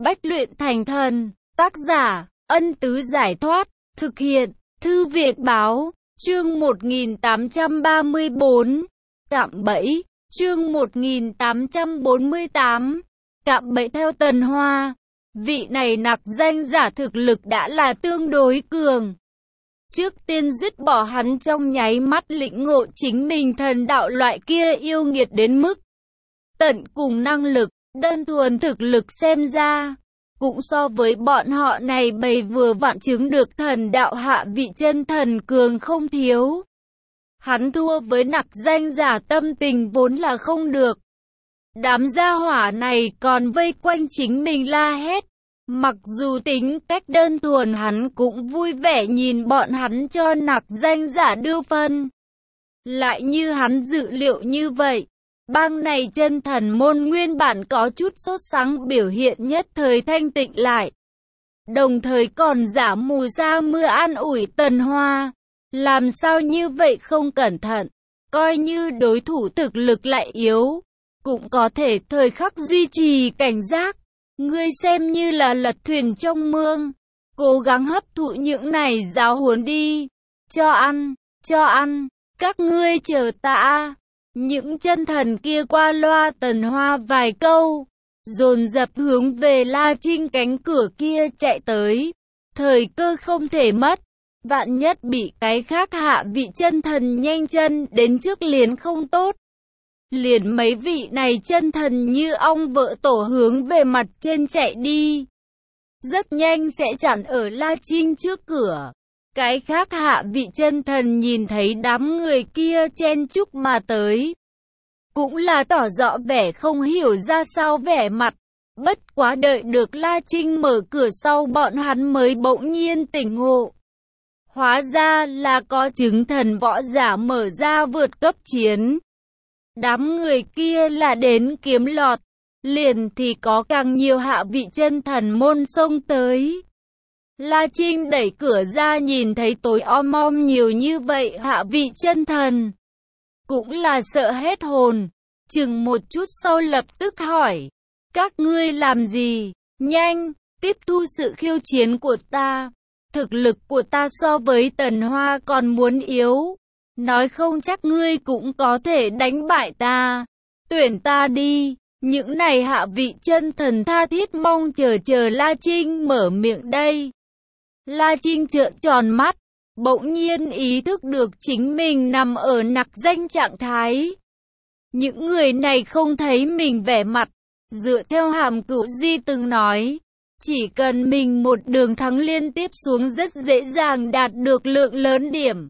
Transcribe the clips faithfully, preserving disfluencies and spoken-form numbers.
Bách luyện thành thần. Tác giả, Ân Tứ Giải Thoát. Thực hiện, Thư viện Báo. Chương một nghìn tám trăm ba mươi bốn. Cạm bẫy. Chương một nghìn tám trăm bốn mươi tám. Cạm bẫy theo Tần Hoa. Vị này nặc danh giả thực lực đã là tương đối cường. Trước tiên dứt bỏ hắn trong nháy mắt lĩnh ngộ chính mình thần đạo loại kia yêu nghiệt đến mức tận cùng năng lực, đơn thuần thực lực xem ra, cũng so với bọn họ này bầy vừa vặn chứng được thần đạo hạ vị chân thần cường không thiếu. Hắn thua với nặc danh giả tâm tình vốn là không được. Đám gia hỏa này còn vây quanh chính mình la hét. Mặc dù tính cách đơn thuần hắn cũng vui vẻ nhìn bọn hắn cho nặc danh giả đưa phân. Lại như hắn dự liệu như vậy, bang này chân thần môn nguyên bản có chút sốt sắng biểu hiện nhất thời thanh tịnh lại. Đồng thời còn giả mù sa mưa an ủi Tần Hoa. Làm sao như vậy không cẩn thận, coi như đối thủ thực lực lại yếu, cũng có thể thời khắc duy trì cảnh giác. Ngươi xem như là lật thuyền trong mương, cố gắng hấp thụ những này giáo huấn đi. Cho ăn, cho ăn, các ngươi chờ ta. Những chân thần kia qua loa Tần Hoa vài câu, dồn dập hướng về La Trinh cánh cửa kia chạy tới. Thời cơ không thể mất, vạn nhất bị cái khác hạ vị chân thần nhanh chân đến trước liền không tốt. Liền mấy vị này chân thần như ong vỡ tổ hướng về mặt trên chạy đi. Rất nhanh sẽ chặn ở La Trinh trước cửa. Cái khác hạ vị chân thần nhìn thấy đám người kia chen chúc mà tới, cũng là tỏ rõ vẻ không hiểu ra sao vẻ mặt. Bất quá đợi được La Trinh mở cửa sau bọn hắn mới bỗng nhiên tỉnh ngộ. Hóa ra là có chứng thần võ giả mở ra vượt cấp chiến. Đám người kia là đến kiếm lọt, liền thì có càng nhiều hạ vị chân thần môn xông tới. La Trinh đẩy cửa ra nhìn thấy tối om om nhiều như vậy hạ vị chân thần, cũng là sợ hết hồn, chừng một chút sau lập tức hỏi, các ngươi làm gì? Nhanh, tiếp thu sự khiêu chiến của ta. Thực lực của ta so với Tần Hoa còn muốn yếu. Nói không chắc ngươi cũng có thể đánh bại ta. Tuyển ta đi. Những này hạ vị chân thần tha thiết mong chờ chờ La Trinh mở miệng đây. La Trinh trợn tròn mắt, bỗng nhiên ý thức được chính mình nằm ở nặc danh trạng thái. Những người này không thấy mình vẻ mặt. Dựa theo Hàm Cửu Di từng nói, chỉ cần mình một đường thắng liên tiếp xuống rất dễ dàng đạt được lượng lớn điểm.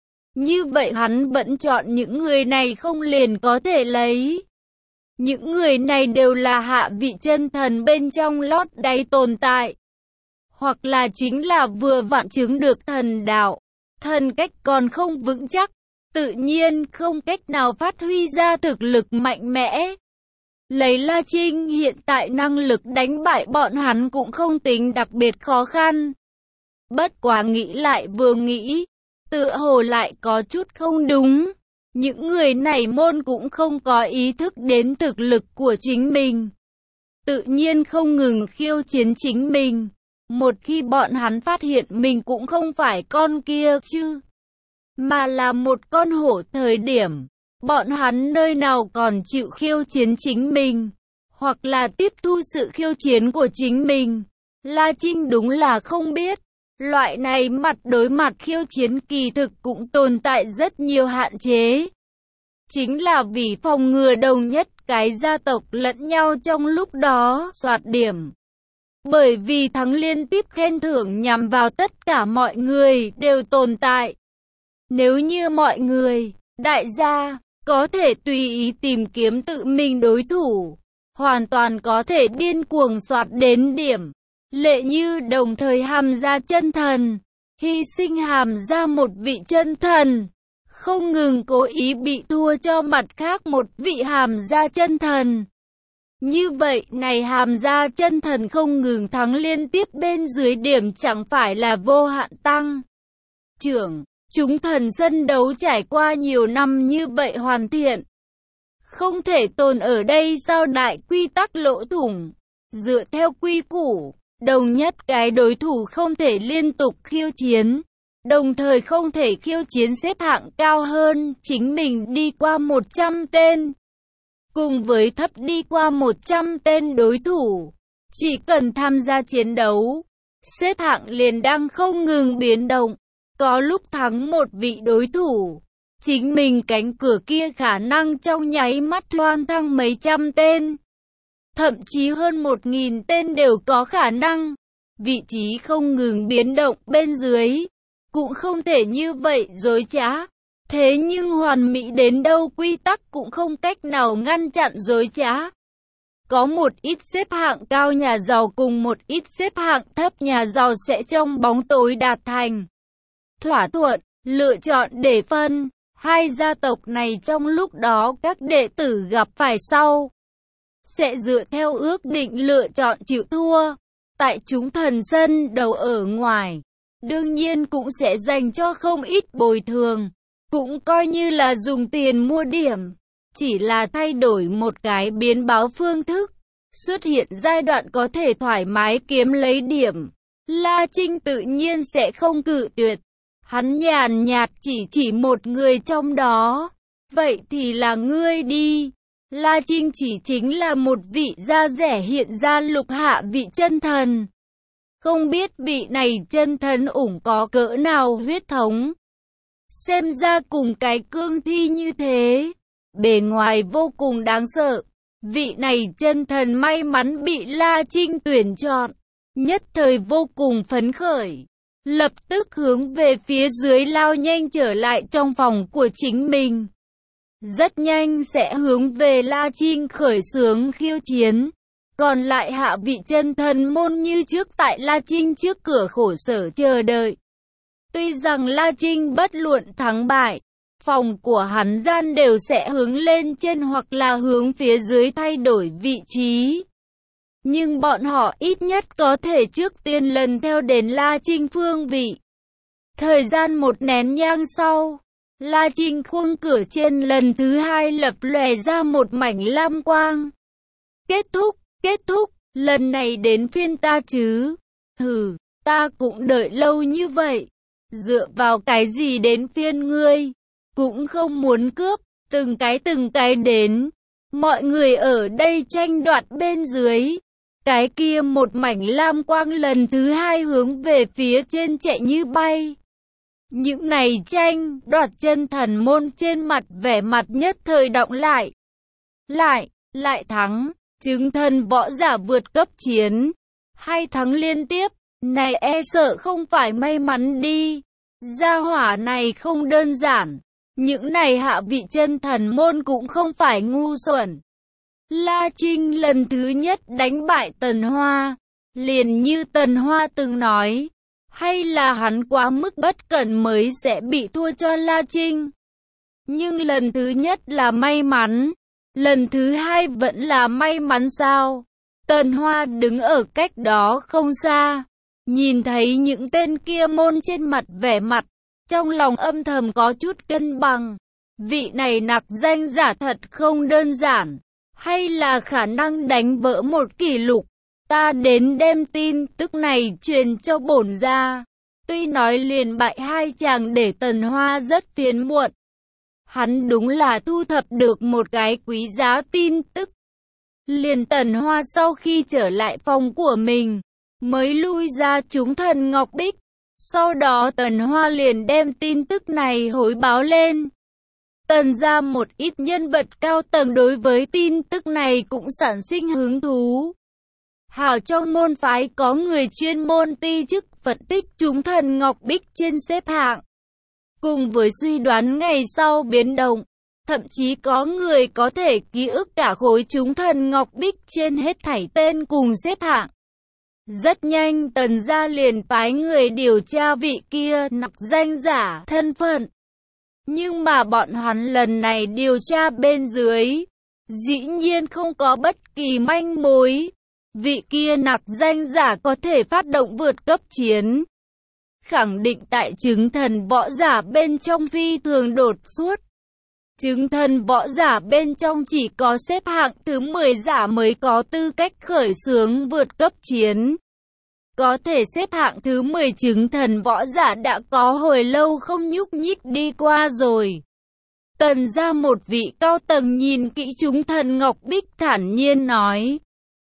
Như vậy hắn vẫn chọn những người này không liền có thể lấy. Những người này đều là hạ vị chân thần bên trong lót đáy tồn tại. Hoặc là chính là vừa vặn chứng được thần đạo. Thần cách còn không vững chắc, tự nhiên không cách nào phát huy ra thực lực mạnh mẽ. Lấy La Trinh hiện tại năng lực đánh bại bọn hắn cũng không tính đặc biệt khó khăn. Bất quá nghĩ lại vừa nghĩ, tựa hồ lại có chút không đúng. Những người này môn cũng không có ý thức đến thực lực của chính mình, tự nhiên không ngừng khiêu chiến chính mình. Một khi bọn hắn phát hiện mình cũng không phải con kia chứ, mà là một con hổ thời điểm, bọn hắn nơi nào còn chịu khiêu chiến chính mình, hoặc là tiếp thu sự khiêu chiến của chính mình. La Trinh đúng là không biết, loại này mặt đối mặt khiêu chiến kỳ thực cũng tồn tại rất nhiều hạn chế. Chính là vì phòng ngừa đồng nhất cái gia tộc lẫn nhau trong lúc đó soạt điểm. Bởi vì thắng liên tiếp khen thưởng nhằm vào tất cả mọi người đều tồn tại. Nếu như mọi người, đại gia, có thể tùy ý tìm kiếm tự mình đối thủ, hoàn toàn có thể điên cuồng soạt đến điểm. Lệ như đồng thời Hàm Gia chân thần, hy sinh Hàm Gia một vị chân thần, không ngừng cố ý bị thua cho mặt khác một vị Hàm Gia chân thần. Như vậy này Hàm Gia chân thần không ngừng thắng liên tiếp bên dưới điểm chẳng phải là vô hạn tăng trưởng. Chúng thần sân đấu trải qua nhiều năm như vậy hoàn thiện, không thể tồn ở đây sao đại quy tắc lỗ thủng. Dựa theo quy củ, đồng nhất cái đối thủ không thể liên tục khiêu chiến, đồng thời không thể khiêu chiến xếp hạng cao hơn chính mình đi qua một trăm tên. Cùng với thấp đi qua một trăm tên đối thủ, chỉ cần tham gia chiến đấu, xếp hạng liền đang không ngừng biến động. Có lúc thắng một vị đối thủ, chính mình cánh cửa kia khả năng trong nháy mắt loan thăng mấy trăm tên, thậm chí hơn một nghìn tên đều có khả năng. Vị trí không ngừng biến động bên dưới, cũng không thể như vậy dối trá. Thế nhưng hoàn mỹ đến đâu quy tắc cũng không cách nào ngăn chặn dối trá. Có một ít xếp hạng cao nhà giàu cùng một ít xếp hạng thấp nhà giàu sẽ trong bóng tối đạt thành thỏa thuận, lựa chọn để phân hai gia tộc này trong lúc đó các đệ tử gặp phải sau sẽ dựa theo ước định lựa chọn chịu thua. Tại chúng thần sân đầu ở ngoài, đương nhiên cũng sẽ dành cho không ít bồi thường, cũng coi như là dùng tiền mua điểm, chỉ là thay đổi một cái biến báo phương thức, xuất hiện giai đoạn có thể thoải mái kiếm lấy điểm. La Trinh tự nhiên sẽ không cự tuyệt. Hắn nhàn nhạt chỉ chỉ một người trong đó. Vậy thì là ngươi đi. La Trinh chỉ chính là một vị da rẻ hiện ra lục hạ vị chân thần. Không biết vị này chân thần ủng có cỡ nào huyết thống. Xem ra cùng cái cương thi như thế, bề ngoài vô cùng đáng sợ. Vị này chân thần may mắn bị La Trinh tuyển chọn, nhất thời vô cùng phấn khởi, lập tức hướng về phía dưới lao nhanh trở lại trong phòng của chính mình. Rất nhanh sẽ hướng về La Trinh khởi xướng khiêu chiến. Còn lại hạ vị chân thần môn như trước tại La Trinh trước cửa khổ sở chờ đợi. Tuy rằng La Trinh bất luận thắng bại, phòng của hắn gian đều sẽ hướng lên trên hoặc là hướng phía dưới thay đổi vị trí. Nhưng bọn họ ít nhất có thể trước tiên lần theo đến La Trinh phương vị. Thời gian một nén nhang sau, La Trinh khuôn cửa trên lần thứ hai lập lòe ra một mảnh lam quang. Kết thúc, kết thúc, lần này đến phiên ta chứ. Hừ, ta cũng đợi lâu như vậy. Dựa vào cái gì đến phiên ngươi? Cũng không muốn cướp, từng cái từng cái đến. Mọi người ở đây tranh đoạt bên dưới. Cái kia một mảnh lam quang lần thứ hai hướng về phía trên chạy như bay. Những này tranh đoạt chân thần môn trên mặt vẻ mặt nhất thời đọng lại. Lại, lại thắng, chứng thần võ giả vượt cấp chiến. Hai thắng liên tiếp, này e sợ không phải may mắn đi. Gia hỏa này không đơn giản. Những này hạ vị chân thần môn cũng không phải ngu xuẩn. La Trinh lần thứ nhất đánh bại Tần Hoa, liền như Tần Hoa từng nói, hay là hắn quá mức bất cẩn mới sẽ bị thua cho La Trinh. Nhưng lần thứ nhất là may mắn, lần thứ hai vẫn là may mắn sao? Tần Hoa đứng ở cách đó không xa, nhìn thấy những tên kia môn trên mặt vẻ mặt, trong lòng âm thầm có chút cân bằng. Vị này nặc danh giả thật không đơn giản, hay là khả năng đánh vỡ một kỷ lục. Ta đến đem tin tức này truyền cho bổn gia. Tuy nói liền bại hai chàng để Tần Hoa rất phiền muộn. Hắn đúng là thu thập được một cái quý giá tin tức. Liền Tần Hoa sau khi trở lại phòng của mình, mới lui ra chúng thần Ngọc Bích. Sau đó Tần Hoa liền đem tin tức này hối báo lên. Tần gia một ít nhân vật cao tầng đối với tin tức này cũng sản sinh hứng thú. Hảo trong môn phái có người chuyên môn ti chức phân tích chúng thần Ngọc Bích trên xếp hạng. Cùng với suy đoán ngày sau biến động, thậm chí có người có thể ký ức cả khối chúng thần Ngọc Bích trên hết thảy tên cùng xếp hạng. Rất nhanh Tần gia liền phái người điều tra vị kia nặc danh giả thân phận. Nhưng mà bọn hắn lần này điều tra bên dưới, dĩ nhiên không có bất kỳ manh mối. Vị kia nặc danh giả có thể phát động vượt cấp chiến, khẳng định tại chứng thần võ giả bên trong phi thường đột xuất. Chứng thần võ giả bên trong chỉ có xếp hạng thứ mười giả mới có tư cách khởi xướng vượt cấp chiến. Có thể xếp hạng thứ mười chứng thần võ giả đã có hồi lâu không nhúc nhích đi qua rồi. Tần gia một vị cao tầng nhìn kỹ chúng thần Ngọc Bích thản nhiên nói.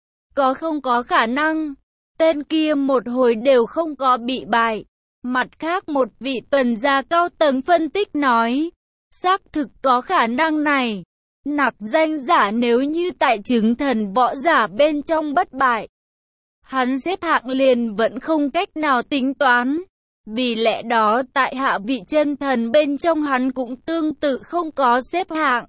Có không có khả năng. Tên kia một hồi đều không có bị bại. Mặt khác một vị tần gia cao tầng phân tích nói. Xác thực có khả năng này. Nặc danh giả nếu như tại chứng thần võ giả bên trong bất bại. Hắn xếp hạng liền vẫn không cách nào tính toán. Vì lẽ đó tại hạ vị chân thần bên trong hắn cũng tương tự không có xếp hạng.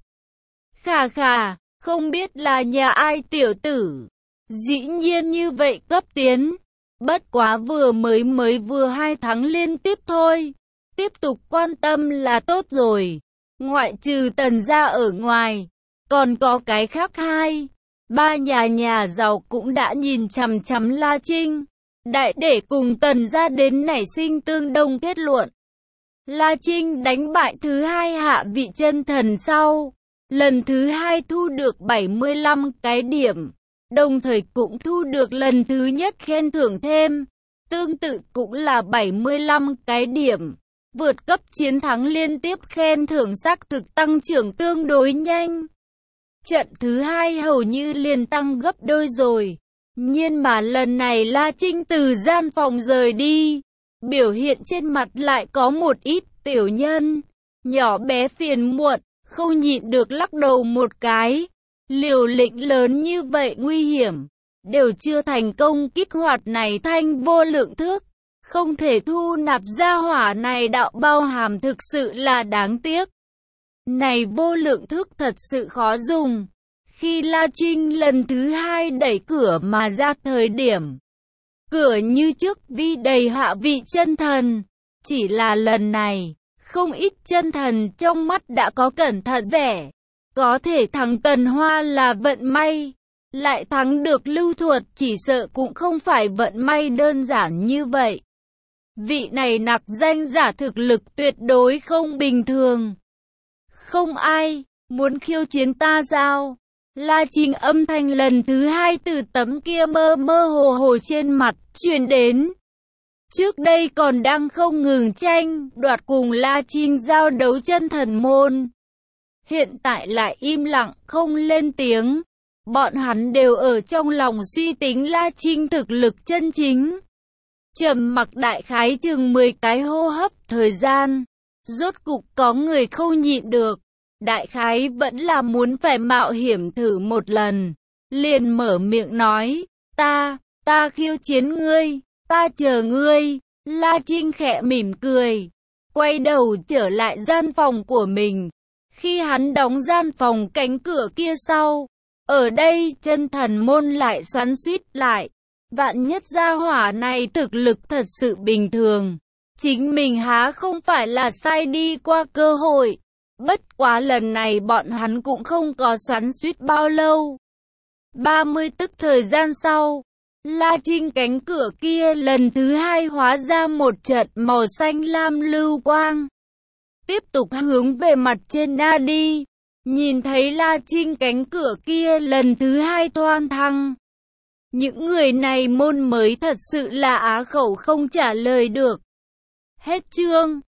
Khà khà, không biết là nhà ai tiểu tử. Dĩ nhiên như vậy cấp tiến. Bất quá vừa mới mới vừa hai tháng liên tiếp thôi. Tiếp tục quan tâm là tốt rồi. Ngoại trừ tần gia ở ngoài. Còn có cái khác hai. Ba nhà nhà giàu cũng đã nhìn chằm chằm La Trinh. Đại để cùng tần gia đến nảy sinh tương đồng kết luận. La Trinh đánh bại thứ hai hạ vị chân thần sau. Lần thứ hai thu được bảy mươi lăm cái điểm. Đồng thời cũng thu được lần thứ nhất khen thưởng thêm. Tương tự cũng là bảy mươi lăm cái điểm. Vượt cấp chiến thắng liên tiếp khen thưởng xác thực tăng trưởng tương đối nhanh. Trận thứ hai hầu như liền tăng gấp đôi rồi. Nhưng mà lần này La Trinh từ gian phòng rời đi. Biểu hiện trên mặt lại có một ít tiểu nhân. Nhỏ bé phiền muộn, không nhịn được lắc đầu một cái. Liều lĩnh lớn như vậy nguy hiểm. Đều chưa thành công kích hoạt này thanh vô lượng thước. Không thể thu nạp gia hỏa này đạo bao hàm thực sự là đáng tiếc. Này vô lượng thước thật sự khó dùng. Khi La Trinh lần thứ hai đẩy cửa mà ra thời điểm. Cửa như trước vi đầy hạ vị chân thần. Chỉ là lần này, không ít chân thần trong mắt đã có cẩn thận vẻ. Có thể thắng Tần Hoa là vận may. Lại thắng được Lưu Thuật chỉ sợ cũng không phải vận may đơn giản như vậy. Vị này nặc danh giả thực lực tuyệt đối không bình thường. Không ai muốn khiêu chiến ta sao? La Trinh âm thanh lần thứ hai từ tấm kia mơ mơ hồ hồ trên mặt truyền đến. Trước đây còn đang không ngừng tranh đoạt cùng La Trinh giao đấu chân thần môn. Hiện tại lại im lặng không lên tiếng. Bọn hắn đều ở trong lòng suy tính La Trinh thực lực chân chính. Trầm mặc đại khái chừng mười cái hô hấp thời gian. Rốt cục có người không nhịn được. Đại khái vẫn là muốn phải mạo hiểm thử một lần. Liền mở miệng nói. Ta, ta khiêu chiến ngươi. Ta chờ ngươi. La Trinh khẽ mỉm cười. Quay đầu trở lại gian phòng của mình. Khi hắn đóng gian phòng cánh cửa kia sau. Ở đây chân thần môn lại xoắn xuýt lại. Vạn nhất gia hỏa này thực lực thật sự bình thường. Chính mình há không phải là sai đi qua cơ hội. Bất quá lần này bọn hắn cũng không có xoắn xuýt bao lâu. ba mươi tức thời gian sau. La Trinh cánh cửa kia lần thứ hai hóa ra một trận màu xanh lam lưu quang. Tiếp tục hướng về mặt trên Na đi. Nhìn thấy La Trinh cánh cửa kia lần thứ hai thoan thăng. Những người này môn mới thật sự là á khẩu không trả lời được. Hết chương.